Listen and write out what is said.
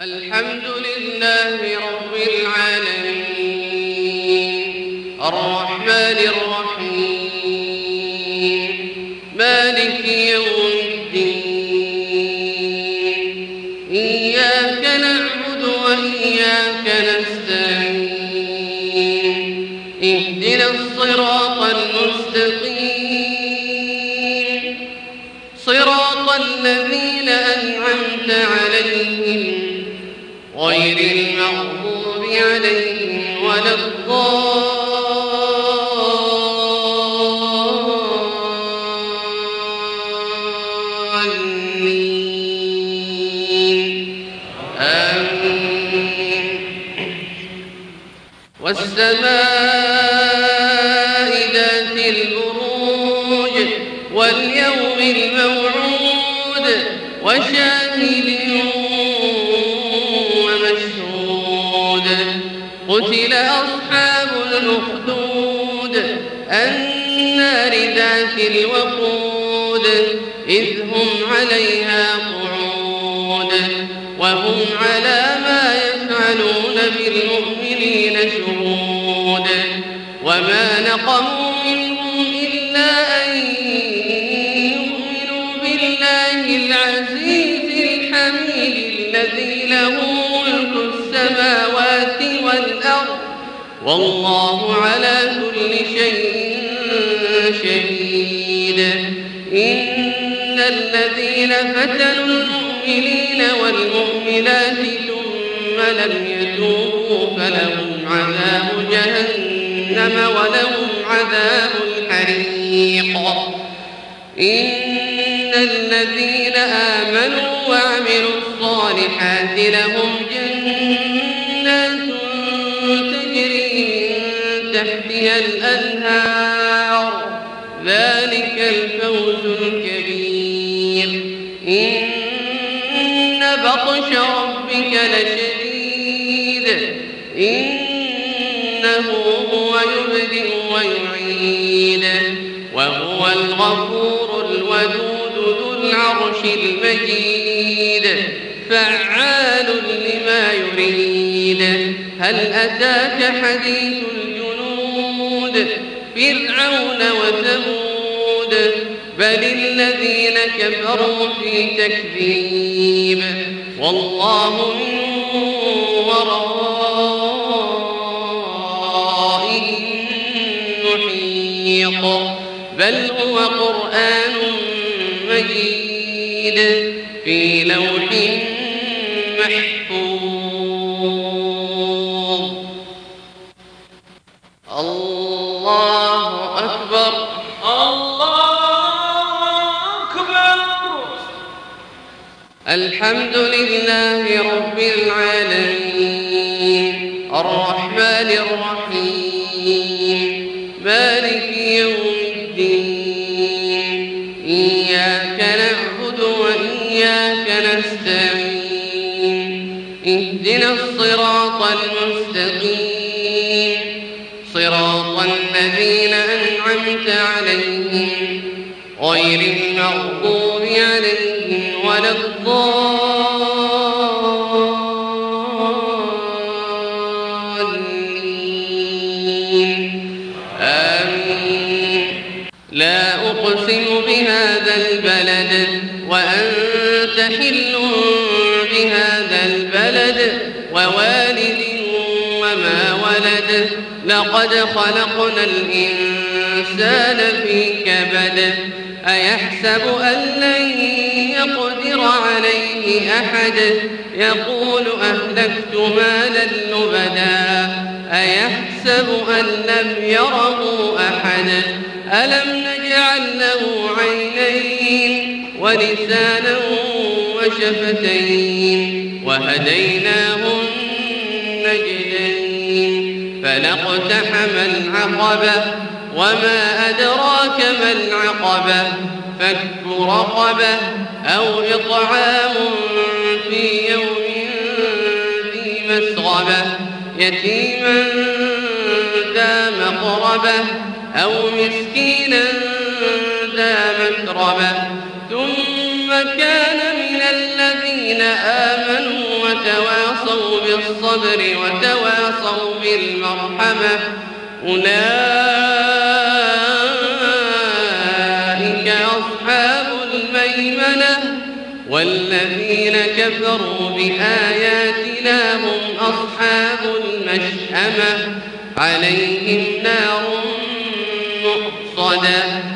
الحمد لله رب العالمين الرحمن الرحيم مالك يوم الدين إياك نعبد وإياك نستعين اهدنا الصراط المستقيم صراط الذين أنعمت عليهم غير المغضوب عليهم ولا الضالين آمين. والسماء ذات البروج واليوم الموعود وشاهد قتل أصحاب الأخدود النار ذات الوقود إذ هم عليها قعود وهم على ما يفعلون بالمؤمنين شهود وما نقموا منهم إلا أن يؤمنوا بالله العزيز الحميد الذي له ملك السماوات والأرض والله على كل شيء شهيد. إن الذين فتنوا المؤمنين والمؤمنات ثم لم يتوبوا فلهم عذاب جهنم ولهم عذاب الحريق. إن الذين آمنوا وعملوا الصالحات لهم جنات تجري من تحتها الأنهار ذلك الفوز الكبير. إن بطش ربك لشديد إنه هو يبدئ ويعيد وهو الغفور الودود ذو العرش المجيد فعال لما يريد. هل أتاك حديث الجنود فرعون وثمود بل الذين كفروا في تكذيب والله من ورائهم محيط بل هو قرآن مجيد في لوح محفوظ. الله أكبر الله أكبر. الحمد لله رب العالمين الرحمن الرحيم مالك يوم الدين إياك نعبد وإياك نستعين اهدنا الصراط المستقيم صراط الذين أنعمت عليهم غير المغضوب عليهم ولا الضالين آمين. لا أقسم بهذا البلد وأنت حل بهذا البلد ووالد وما ولد لقد خلقنا الإنسان في كبد أيحسب أن لن يقدر عليه أحد يقول أهلكت مالا لبدا أيحسب أن لم يره أحد ألم نجعل له عينين ولسانا وشفتين وهديناه النجدين فلاقتحم العقبة وما أدراك ما العقبة فك رقبة أو إطعام في يوم ذي مسغبة يتيما ذا مقربة أو مسكينا ذا متربة ثم كان من الذين آمنوا وتواصوا بالصبر وتواصوا بالمرحمة أولئك أصحاب الميمنة والذين كفروا بآياتنا هم أصحاب المشأمة عليهم نار مؤصدة